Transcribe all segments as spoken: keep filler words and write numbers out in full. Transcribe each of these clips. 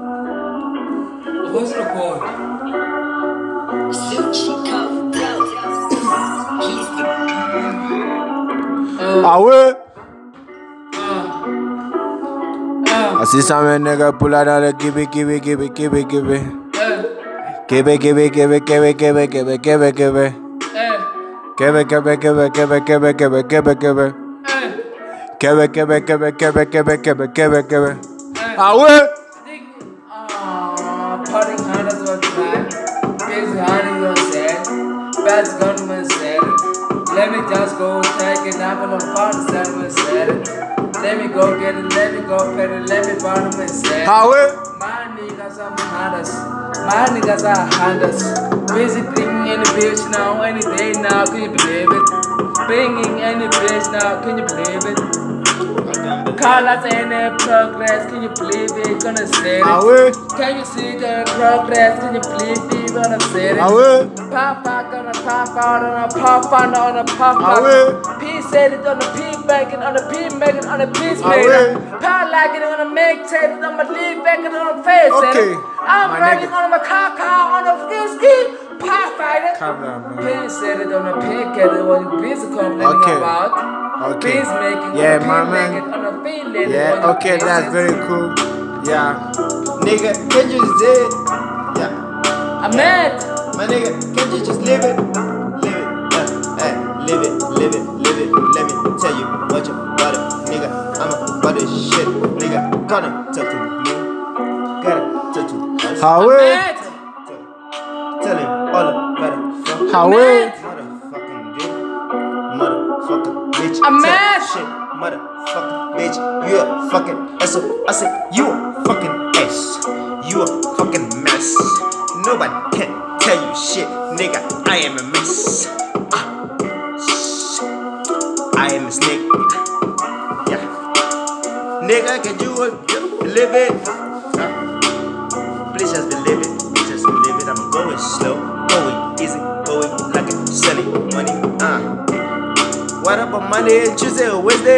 Voice record. Ah ouais? Uh, I see some nigga pull out on the give it, give it, give it, give it, give it. uh, Give it, give it, give it, give it, give it, give it, give it, give it. uh, Give it, give it, give it, give it, give it, give it, give it, give it. uh, Give it, give it, give it, give it, give it, give it, give it, give it. uh. Ah ouais? Ah, parting hard as well tonight. Busy hard as well said. Bad government said it. Let me just go take it. I'm gonna find the settlement said it. Let me go get it. Let me go pet it. Let me find them and said it. Ah ouais? My niggas are hunters. My niggas are hunters. Busy bringing any bitch now, any day now. Can you believe it? Bringing any bitch now. Can you believe it? Call us any progress, can you believe it? Gonna say it. Ah ouais? Can you see the progress? Can you believe it? Gonna say it. Ah ouais? Pop out, gonna pop out on a pop out on a pop Ah out. ouais? P said it on the P making, on the P making, on the P Ah making. ouais? Power like it on the make tape, on my lead back and on the face. Okay, I'm my riding nigga. on my car car on the ski ski. Pop fighter. Calm down, man. P said it on the pink at it when you busy complaining Okay. about. Okay. Peace making, Yeah, on the my P man. making, on the feeling. Yeah, okay, that's very cool. Yeah. Nigga, can you just do it? Yeah. I'm mad. My nigga, can you just live it? Live it. Yeah. Hey, live it, live it, live it. Let me tell you what you about it. Nigga, I'm about this shit. Nigga, gonna talk to me. Gotta talk to us. How I'm it? mad. Tell him all about it. I'm mad. Motherfucking dude. Motherfucker, bitch. I'm Tell mad. Shit, motherfucker, bitch. You a fucking asshole. I said, you a fucking ass. You a fucking mess. Nobody can tell you shit, nigga. I am a mess. Ah, shit. I am a snake. Yeah. Nigga, can you believe it? Uh, please just believe it. Just believe it. I'm going slow, going easy, going like a selling money. Uh. What up on Monday and Tuesday or Wednesday?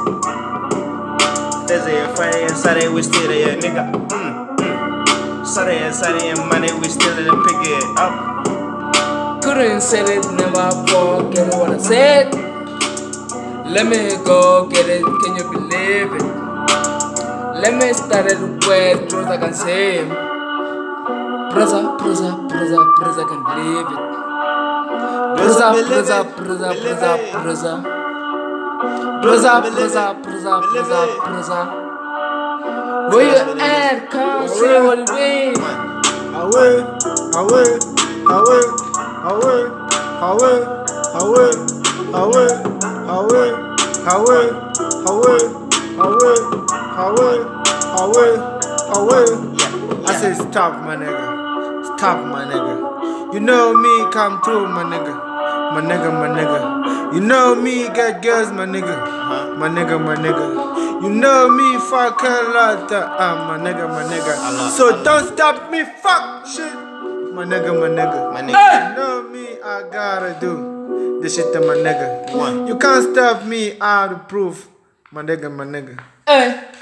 Thursday and Friday and Saturday we still there, nigga. Mm, mm. Saturday and Sunday and Monday we still in the pick it up. Couldn't say it, never forget what I said. Let me go get it, can you believe it? Let me start it with truth I can say. Brother, brother, brother, brother, I can believe it. Brother, brother, brother, brother, brother. Brother, brother, brother, brother, brother. Where you at? Come see what it means. Away, away, away, away, away, away, away, away, away, away, away, away, away, away. I say stop, my nigga. Stop, my nigga. You know me come through, my nigga. My nigga, my nigga. You know me get girls, my nigga. My nigga, my nigga. You know me fuck a lot, uh, my nigga, my nigga. So don't stop me, fuck shit. My nigga, my nigga. My nigga. You know me, I gotta do this shit to my nigga. You can't stop me out of proof. My nigga, my nigga. Hey.